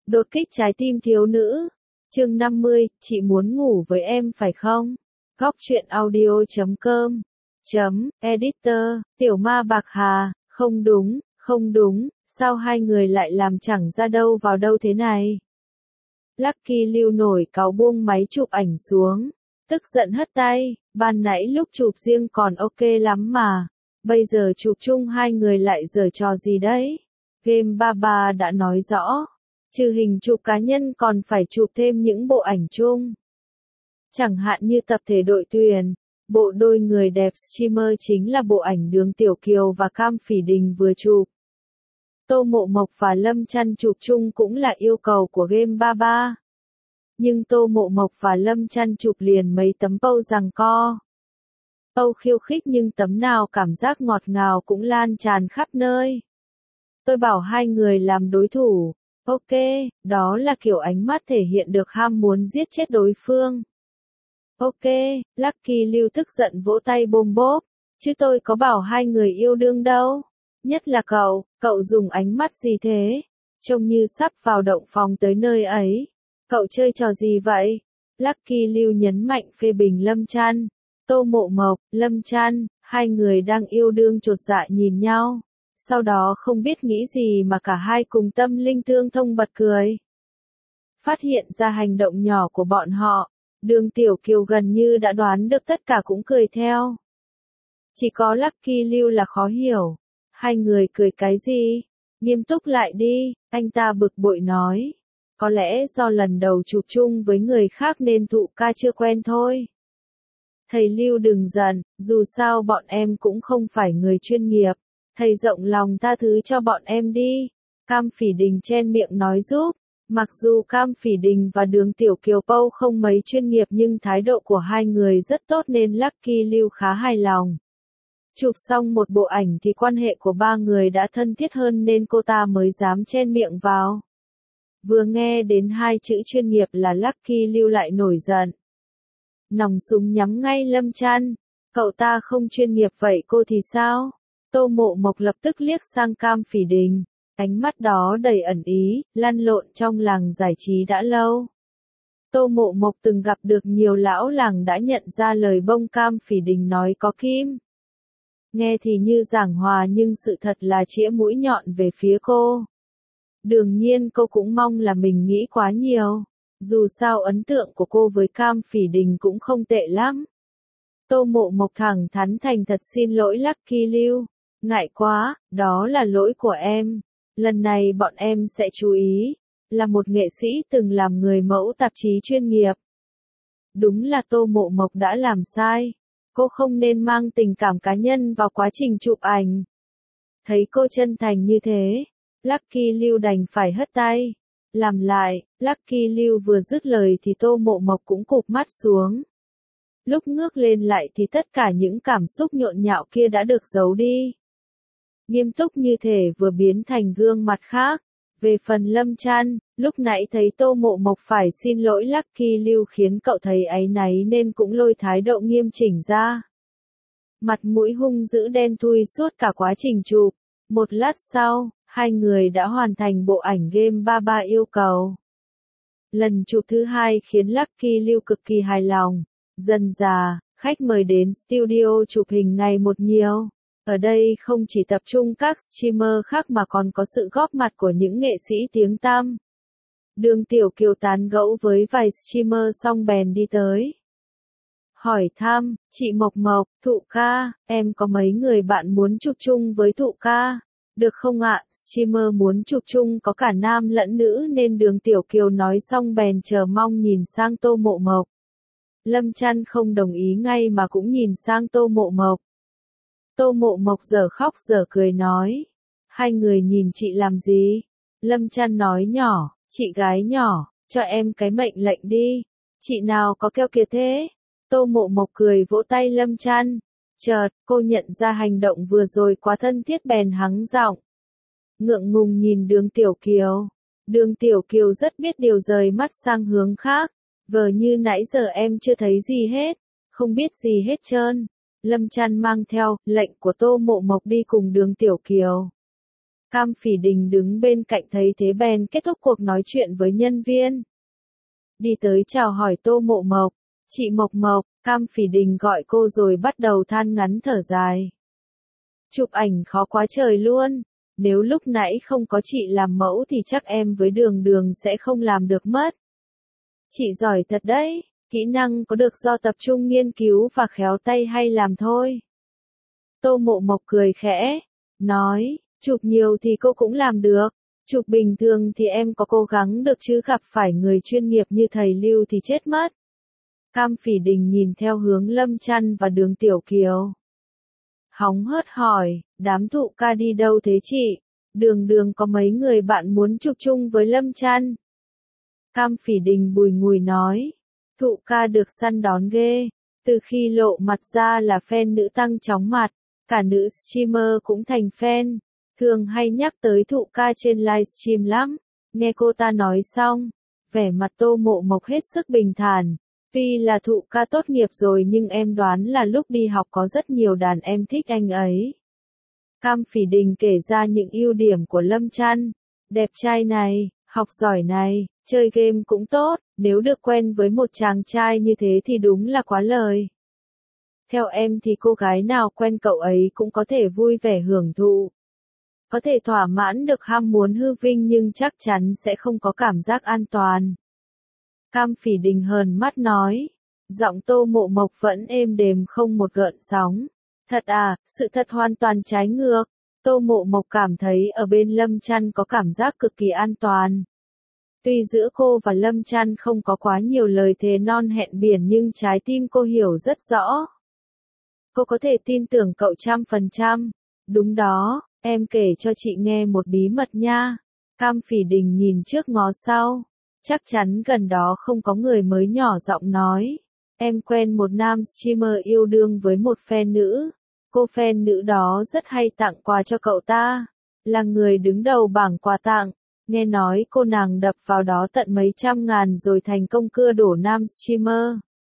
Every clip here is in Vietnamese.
Đột kích trái tim thiếu nữ. Chương 50, chị muốn ngủ với em phải không? Góc truyện audio.com Editor, Tiểu Ma Bạc Hà, không đúng, sao hai người lại làm chẳng ra đâu vào đâu thế này? Lucky Lưu nổi cáu buông máy chụp ảnh xuống, tức giận hất tay, ban nãy lúc chụp riêng còn ok lắm mà, bây giờ chụp chung hai người lại giở trò gì đấy? Game Baba đã nói rõ, trừ hình chụp cá nhân còn phải chụp thêm những bộ ảnh chung. Chẳng hạn như tập thể đội tuyển, bộ đôi người đẹp streamer chính là bộ ảnh Đường Tiểu Kiều và Cam Phỉ Đình vừa chụp. Tô Mộ Mộc và Lâm Chăn chụp chung cũng là yêu cầu của Game Baba. Nhưng Tô Mộ Mộc và Lâm Chăn chụp liền mấy tấm pose giằng co. Pose khiêu khích nhưng tấm nào cảm giác ngọt ngào cũng lan tràn khắp nơi. Tôi bảo hai người làm đối thủ. Ok, đó là kiểu ánh mắt thể hiện được ham muốn giết chết đối phương. Ok, Lucky Lưu tức giận vỗ tay bôm bốp, chứ tôi có bảo hai người yêu đương đâu. Nhất là cậu dùng ánh mắt gì thế? Trông như sắp vào động phòng tới nơi ấy. Cậu chơi trò gì vậy? Lucky Lưu nhấn mạnh phê bình Lâm Chăn. Tô Mộ Mộc, Lâm Chăn, hai người đang yêu đương chột dạ nhìn nhau. Sau đó không biết nghĩ gì mà cả hai cùng tâm linh tương thông bật cười. Phát hiện ra hành động nhỏ của bọn họ, Đường Tiểu Kiều gần như đã đoán được tất cả cũng cười theo. Chỉ có Lucky Lưu là khó hiểu. Hai người cười cái gì? Nghiêm túc lại đi, anh ta bực bội nói. Có lẽ do lần đầu chụp chung với người khác nên Thụ Ca chưa quen thôi. Thầy Lưu đừng giận, dù sao bọn em cũng không phải người chuyên nghiệp. Thầy rộng lòng tha thứ cho bọn em đi. Cam Phỉ Đình chen miệng nói giúp. Mặc dù Cam Phỉ Đình và Đường Tiểu Kiều Pâu không mấy chuyên nghiệp nhưng thái độ của hai người rất tốt nên Lucky Lưu khá hài lòng. Chụp xong một bộ ảnh thì quan hệ của ba người đã thân thiết hơn nên cô ta mới dám chen miệng vào. Vừa nghe đến hai chữ chuyên nghiệp là Lucky Lưu lại nổi giận. Nòng súng nhắm ngay Lâm Chăn. Cậu ta không chuyên nghiệp vậy cô thì sao? Tô Mộ Mộc lập tức liếc sang Cam Phỉ Đình. Ánh mắt đó đầy ẩn ý, lăn lộn trong làng giải trí đã lâu. Tô Mộ Mộc từng gặp được nhiều lão làng đã nhận ra lời bông Cam Phỉ Đình nói có kim. Nghe thì như giảng hòa nhưng sự thật là chĩa mũi nhọn về phía cô. Đương nhiên cô cũng mong là mình nghĩ quá nhiều. Dù sao ấn tượng của cô với Cam Phỉ Đình cũng không tệ lắm. Tô Mộ Mộc thẳng thắn thành thật xin lỗi Lucky Lưu. Ngại quá, đó là lỗi của em. Lần này bọn em sẽ chú ý. Là một nghệ sĩ từng làm người mẫu tạp chí chuyên nghiệp. Đúng là Tô Mộ Mộc đã làm sai. Cô không nên mang tình cảm cá nhân vào quá trình chụp ảnh. Thấy cô chân thành như thế, Lucky Lưu đành phải hất tay. Làm lại, Lucky Lưu vừa dứt lời thì Tô Mộ Mộc cũng cụp mắt xuống. Lúc ngước lên lại thì tất cả những cảm xúc nhộn nhạo kia đã được giấu đi. Nghiêm túc như thể vừa biến thành gương mặt khác. Về phần Lâm Chăn, lúc nãy thấy Tô Mộ Mộc phải xin lỗi Lucky Lưu khiến cậu thấy áy náy nên cũng lôi thái độ nghiêm chỉnh ra. Mặt mũi hung dữ đen thui suốt cả quá trình chụp. Một lát sau, hai người đã hoàn thành bộ ảnh Game Baba yêu cầu. Lần chụp thứ hai khiến Lucky Lưu cực kỳ hài lòng. Dần dà, khách mời đến studio chụp hình ngày một nhiều. Ở đây không chỉ tập trung các streamer khác mà còn có sự góp mặt của những nghệ sĩ tiếng tăm. Đường Tiểu Kiều tán gẫu với vài streamer xong bèn đi tới. Hỏi thăm, chị Mộc Mộc, Thụ Ca, em có mấy người bạn muốn chụp chung với Thụ Ca? Được không ạ? Streamer muốn chụp chung có cả nam lẫn nữ nên Đường Tiểu Kiều nói xong bèn chờ mong nhìn sang Tô Mộ Mộc. Lâm Chăn không đồng ý ngay mà cũng nhìn sang Tô Mộ Mộc. Tô Mộ Mộc dở khóc dở cười nói. Hai người nhìn chị làm gì? Lâm Chăn nói nhỏ, chị gái nhỏ, cho em cái mệnh lệnh đi. Chị nào có keo kiệt thế? Tô Mộ Mộc cười vỗ tay Lâm Chăn. Chợt, cô nhận ra hành động vừa rồi quá thân thiết bèn hắng giọng. Ngượng ngùng nhìn Đường Tiểu Kiều. Đường Tiểu Kiều rất biết điều rời mắt sang hướng khác. Vờ như nãy giờ em chưa thấy gì hết. Không biết gì hết trơn. Lâm Chăn mang theo lệnh của Tô Mộ Mộc đi cùng Đường Tiểu Kiều. Cam Phỉ Đình đứng bên cạnh thấy thế bèn kết thúc cuộc nói chuyện với nhân viên. Đi tới chào hỏi Tô Mộ Mộc. Chị Mộc Mộc, Cam Phỉ Đình gọi cô rồi bắt đầu than ngắn thở dài. Chụp ảnh khó quá trời luôn. Nếu lúc nãy không có chị làm mẫu thì chắc em với Đường Đường sẽ không làm được mất. Chị giỏi thật đấy, kỹ năng có được do tập trung nghiên cứu và khéo tay hay làm thôi. Tô Mộ Mộc cười khẽ, nói, chụp nhiều thì cô cũng làm được, chụp bình thường thì em có cố gắng được chứ gặp phải người chuyên nghiệp như thầy Lưu thì chết mất. Cam Phỉ Đình nhìn theo hướng Lâm Chăn và Đường Tiểu Kiều. Hóng hớt hỏi, đám thụ ca đi đâu thế chị? Đường Đường có mấy người bạn muốn chụp chung với Lâm Chăn? Cam Phỉ Đình bùi ngùi nói, thụ ca được săn đón ghê, từ khi lộ mặt ra là fan nữ tăng chóng mặt, cả nữ streamer cũng thành fan, thường hay nhắc tới thụ ca trên livestream lắm. Nghe cô ta nói xong, vẻ mặt Tô Mộ Mộc hết sức bình thản. Tuy là thụ ca tốt nghiệp rồi nhưng em đoán là lúc đi học có rất nhiều đàn em thích anh ấy. Cam Phỉ Đình kể ra những ưu điểm của Lâm Chăn. Đẹp trai này, học giỏi này, chơi game cũng tốt, nếu được quen với một chàng trai như thế thì đúng là quá lời. Theo em thì cô gái nào quen cậu ấy cũng có thể vui vẻ hưởng thụ. Có thể thỏa mãn được ham muốn hư vinh nhưng chắc chắn sẽ không có cảm giác an toàn. Cam Phỉ Đình hờn mắt nói. Giọng Tô Mộ Mộc vẫn êm đềm không một gợn sóng. Thật à, sự thật hoàn toàn trái ngược. Tô Mộ Mộc cảm thấy ở bên Lâm Chăn có cảm giác cực kỳ an toàn. Tuy giữa cô và Lâm Chăn không có quá nhiều lời thề non hẹn biển nhưng trái tim cô hiểu rất rõ. Cô có thể tin tưởng cậu 100%. Đúng đó, em kể cho chị nghe một bí mật nha. Cam Phỉ Đình nhìn trước ngó sau. Chắc chắn gần đó không có người mới nhỏ giọng nói. Em quen một nam streamer yêu đương với một fan nữ. Cô fan nữ đó rất hay tặng quà cho cậu ta. Là người đứng đầu bảng quà tặng. Nghe nói cô nàng đập vào đó tận mấy trăm ngàn rồi thành công cưa đổ nam streamer.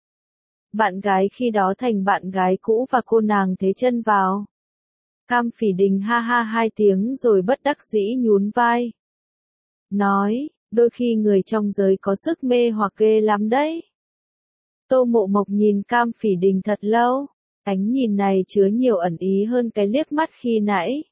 Bạn gái khi đó thành bạn gái cũ và cô nàng thế chân vào. Cam Phỉ Đình ha ha hai tiếng rồi bất đắc dĩ nhún vai. Nói, đôi khi người trong giới có sức mê hoặc ghê lắm đấy. Tô Mộ Mộc nhìn Cam Phỉ Đình thật lâu, ánh nhìn này chứa nhiều ẩn ý hơn cái liếc mắt khi nãy.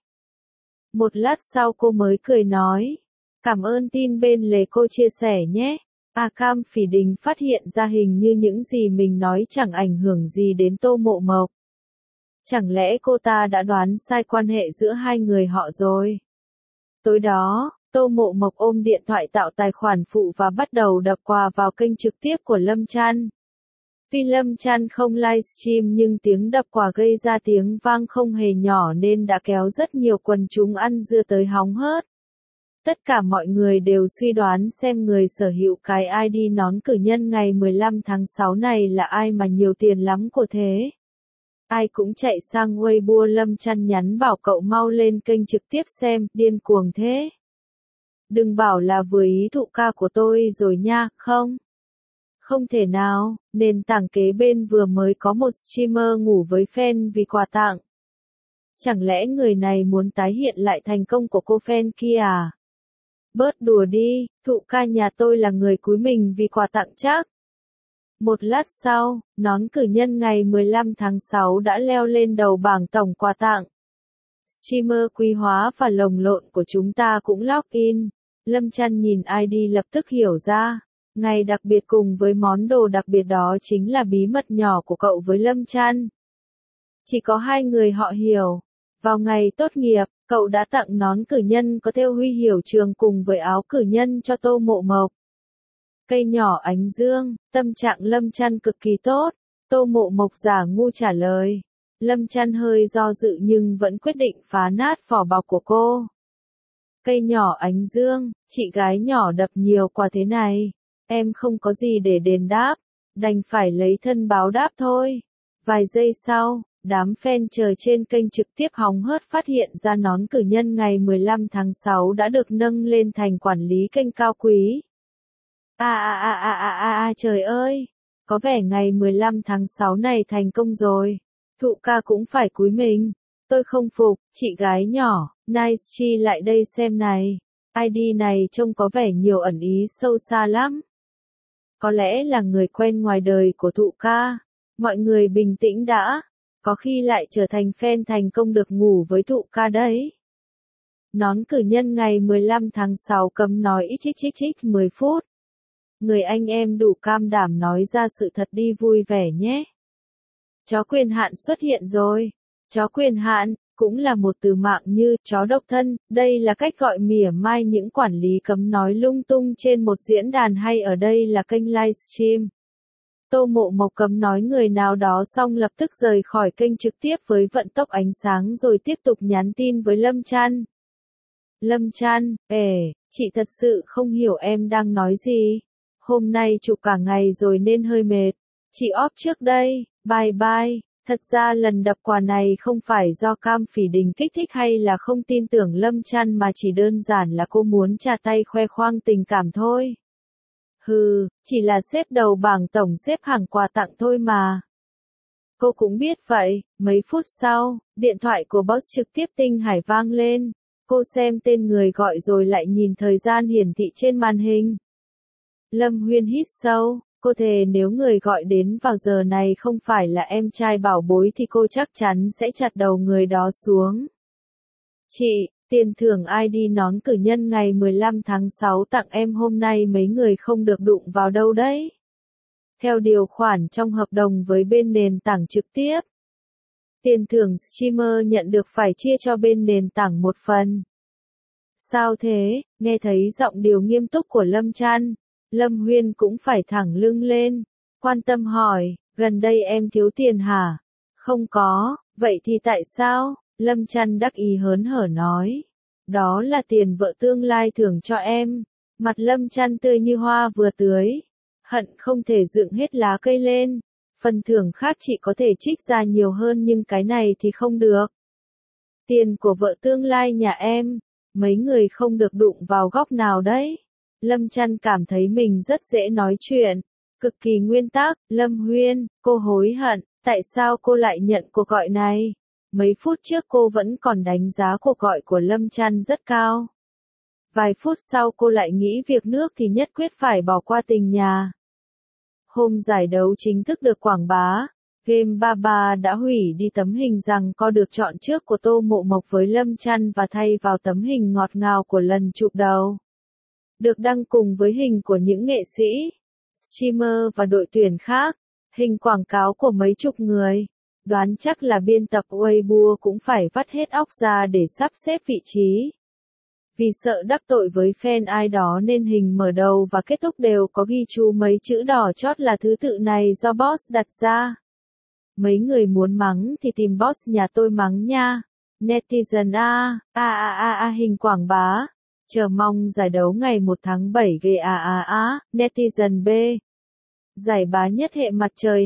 Một lát sau cô mới cười nói, cảm ơn tin bên lề cô chia sẻ nhé. Cam Phỉ Đình phát hiện ra hình như những gì mình nói chẳng ảnh hưởng gì đến Tô Mộ Mộc. Chẳng lẽ cô ta đã đoán sai quan hệ giữa hai người họ rồi? Tối đó, Tô Mộ Mộc ôm điện thoại tạo tài khoản phụ và bắt đầu đập quà vào kênh trực tiếp của Lâm Chăn. Tuy Lâm Chăn không livestream nhưng tiếng đập quà gây ra tiếng vang không hề nhỏ nên đã kéo rất nhiều quần chúng ăn dưa tới hóng hớt. Tất cả mọi người đều suy đoán xem người sở hữu cái ID nón cử nhân ngày 15 tháng 6 này là ai mà nhiều tiền lắm của thế. Ai cũng chạy sang Weibo Lâm Chăn nhắn bảo cậu mau lên kênh trực tiếp xem, điên cuồng thế. Đừng bảo là vừa ý thụ ca của tôi rồi nha, không? Không thể nào, nền tảng kế bên vừa mới có một streamer ngủ với fan vì quà tặng. Chẳng lẽ người này muốn tái hiện lại thành công của cô fan kia à? Bớt đùa đi, thụ ca nhà tôi là người cúi mình vì quà tặng chắc. Một lát sau, nón cử nhân ngày 15 tháng 6 đã leo lên đầu bảng tổng quà tặng. Streamer quý hóa và lồng lộn của chúng ta cũng login. Lâm Chăn nhìn ID lập tức hiểu ra. Ngày đặc biệt cùng với món đồ đặc biệt đó chính là bí mật nhỏ của cậu với Lâm Chăn. Chỉ có hai người họ hiểu. Vào ngày tốt nghiệp, cậu đã tặng nón cử nhân có thêu huy hiệu trường cùng với áo cử nhân cho Tô Mộ Mộc. Cây nhỏ ánh dương, tâm trạng Lâm Chăn cực kỳ tốt. Tô Mộ Mộc giả ngu trả lời. Lâm Chăn hơi do dự nhưng vẫn quyết định phá nát vỏ bọc của cô. Cây nhỏ ánh dương, chị gái nhỏ đập nhiều quà thế này. Em không có gì để đền đáp, đành phải lấy thân báo đáp thôi. Vài giây sau, đám fan chờ trên kênh trực tiếp hóng hớt phát hiện ra nón cử nhân ngày 15 tháng 6 đã được nâng lên thành quản lý kênh cao quý. Trời ơi, có vẻ ngày 15 tháng 6 này thành công rồi. Thụ ca cũng phải cúi mình. Tôi không phục, chị gái nhỏ, Nice Chi lại đây xem này. ID này trông có vẻ nhiều ẩn ý sâu xa lắm. Có lẽ là người quen ngoài đời của Thụ ca. Mọi người bình tĩnh đã. Có khi lại trở thành fan thành công được ngủ với Thụ ca đấy. Nón cử nhân ngày 15 tháng 6 cấm nói ít 10 phút. Người anh em đủ cam đảm nói ra sự thật đi vui vẻ nhé. Chó quyền hạn xuất hiện rồi. Chó quyền hạn cũng là một từ mạng như chó độc thân, đây là cách gọi mỉa mai những quản lý cấm nói lung tung trên một diễn đàn hay ở đây là kênh livestream. Tô Mộ Mộc cấm nói người nào đó xong lập tức rời khỏi kênh trực tiếp với vận tốc ánh sáng rồi tiếp tục nhắn tin với Lâm Trăn. Lâm Trăn, chị thật sự không hiểu em đang nói gì. Hôm nay chụp cả ngày rồi nên hơi mệt. Chị off trước đây, bye bye. Thật ra lần đập quà này không phải do Cam Phỉ Đình kích thích hay là không tin tưởng Lâm Trăn mà chỉ đơn giản là cô muốn chà tay khoe khoang tình cảm thôi. Hừ, chỉ là xếp đầu bảng tổng xếp hàng quà tặng thôi mà. Cô cũng biết vậy, mấy phút sau, điện thoại của boss trực tiếp Tinh Hải vang lên. Cô xem tên người gọi rồi lại nhìn thời gian hiển thị trên màn hình. Lâm Huyên hít sâu, cô thề nếu người gọi đến vào giờ này không phải là em trai bảo bối thì cô chắc chắn sẽ chặt đầu người đó xuống. Chị, tiền thưởng ID nón cử nhân ngày 15 tháng 6 tặng em hôm nay mấy người không được đụng vào đâu đấy. Theo điều khoản trong hợp đồng với bên nền tảng trực tiếp, tiền thưởng streamer nhận được phải chia cho bên nền tảng một phần. Sao thế, nghe thấy giọng điệu nghiêm túc của Lâm Trăn, Lâm Huyên cũng phải thẳng lưng lên, quan tâm hỏi, gần đây em thiếu tiền hả? Không có, vậy thì tại sao? Lâm Trăn đắc ý hớn hở nói, đó là tiền vợ tương lai thưởng cho em. Mặt Lâm Trăn tươi như hoa vừa tưới, hận không thể dựng hết lá cây lên. Phần thưởng khác chị có thể trích ra nhiều hơn nhưng cái này thì không được. Tiền của vợ tương lai nhà em, mấy người không được đụng vào góc nào đấy. Lâm Trăn cảm thấy mình rất dễ nói chuyện, cực kỳ nguyên tắc. Lâm Huyên, cô hối hận, tại sao cô lại nhận cuộc gọi này? Mấy phút trước cô vẫn còn đánh giá cuộc gọi của Lâm Trăn rất cao. Vài phút sau cô lại nghĩ việc nước thì nhất quyết phải bỏ qua tình nhà. Hôm giải đấu chính thức được quảng bá, Game 33 đã hủy đi tấm hình rằng co được chọn trước của Tô Mộ Mộc với Lâm Trăn và thay vào tấm hình ngọt ngào của lần chụp đầu. Được đăng cùng với hình của những nghệ sĩ, streamer và đội tuyển khác, hình quảng cáo của mấy chục người. Đoán chắc là biên tập Weibo cũng phải vắt hết óc ra để sắp xếp vị trí. Vì sợ đắc tội với fan ai đó nên hình mở đầu và kết thúc đều có ghi chú mấy chữ đỏ chót là thứ tự này do boss đặt ra. Mấy người muốn mắng thì tìm boss nhà tôi mắng nha. Netizen hình quảng bá. Chờ mong giải đấu ngày 1 tháng 7 Netizen B. Giải bá nhất hệ mặt trời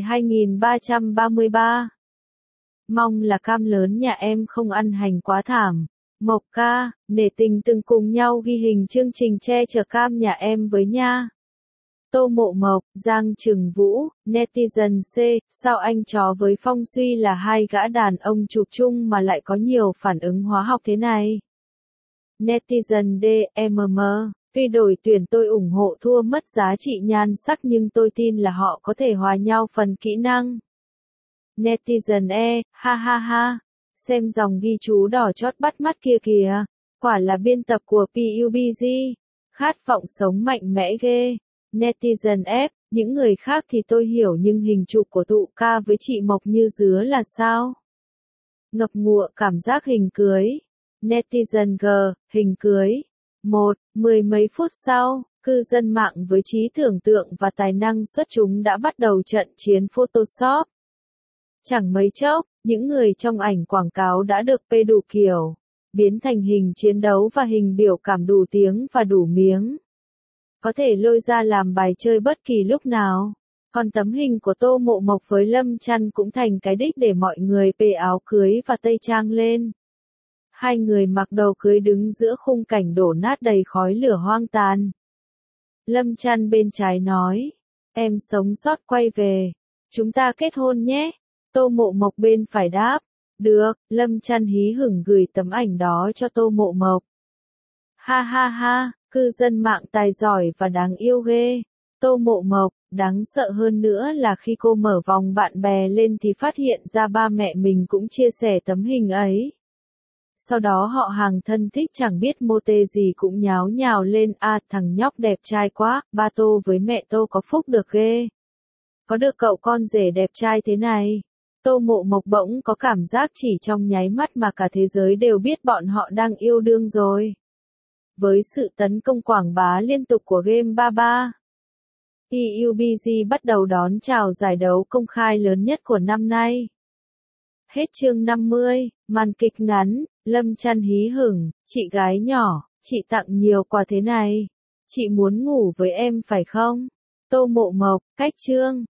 2333. Mong là Cam lớn nhà em không ăn hành quá thảm. Mộc ca, nể tình từng cùng nhau ghi hình chương trình che chở Cam nhà em với nha. Tô Mộ Mộc, Giang Trừng Vũ, Netizen C, sao anh chó với Phong Suy là hai gã đàn ông chụp chung mà lại có nhiều phản ứng hóa học thế này? Netizen D, tuy đổi tuyển tôi ủng hộ thua mất giá trị nhan sắc nhưng tôi tin là họ có thể hòa nhau phần kỹ năng. Netizen E, ha ha ha, xem dòng ghi chú đỏ chót bắt mắt kia kìa, quả là biên tập của PUBG, khát vọng sống mạnh mẽ ghê. Netizen F, những người khác thì tôi hiểu nhưng hình chụp của Thụ ca với chị Mộc như dứa là sao? Ngập ngụa cảm giác hình cưới. Netizen G, hình cưới. 10 mấy phút sau, cư dân mạng với trí tưởng tượng và tài năng xuất chúng đã bắt đầu trận chiến Photoshop. Chẳng mấy chốc, những người trong ảnh quảng cáo đã được pê đủ kiểu, biến thành hình chiến đấu và hình biểu cảm đủ tiếng và đủ miếng. Có thể lôi ra làm bài chơi bất kỳ lúc nào. Còn tấm hình của Tô Mộ Mộc với Lâm Trăn cũng thành cái đích để mọi người pê áo cưới và tây trang lên. Hai người mặc đồ cưới đứng giữa khung cảnh đổ nát đầy khói lửa hoang tàn. Lâm Trăn bên trái nói, em sống sót quay về, chúng ta kết hôn nhé. Tô Mộ Mộc bên phải đáp, Được, Lâm Chăn hí hửng gửi tấm ảnh đó cho Tô Mộ Mộc. Ha ha ha, cư dân mạng tài giỏi và đáng yêu ghê. Tô Mộ Mộc, đáng sợ hơn nữa là khi cô mở vòng bạn bè lên thì phát hiện ra ba mẹ mình cũng chia sẻ tấm hình ấy. Sau đó họ hàng thân thích chẳng biết mô tê gì cũng nháo nhào lên, thằng nhóc đẹp trai quá, ba Tô với mẹ Tô có phúc được ghê. Có được cậu con rể đẹp trai thế này. Tô Mộ Mộc bỗng có cảm giác chỉ trong nháy mắt mà cả thế giới đều biết bọn họ đang yêu đương rồi. Với sự tấn công quảng bá liên tục của Game 33, PUBG bắt đầu đón chào giải đấu công khai lớn nhất của năm nay. Hết chương 50, màn kịch ngắn, Lâm Chăn hí hửng, chị gái nhỏ, chị tặng nhiều quà thế này. Chị muốn ngủ với em phải không? Tô Mộ Mộc, cách chương.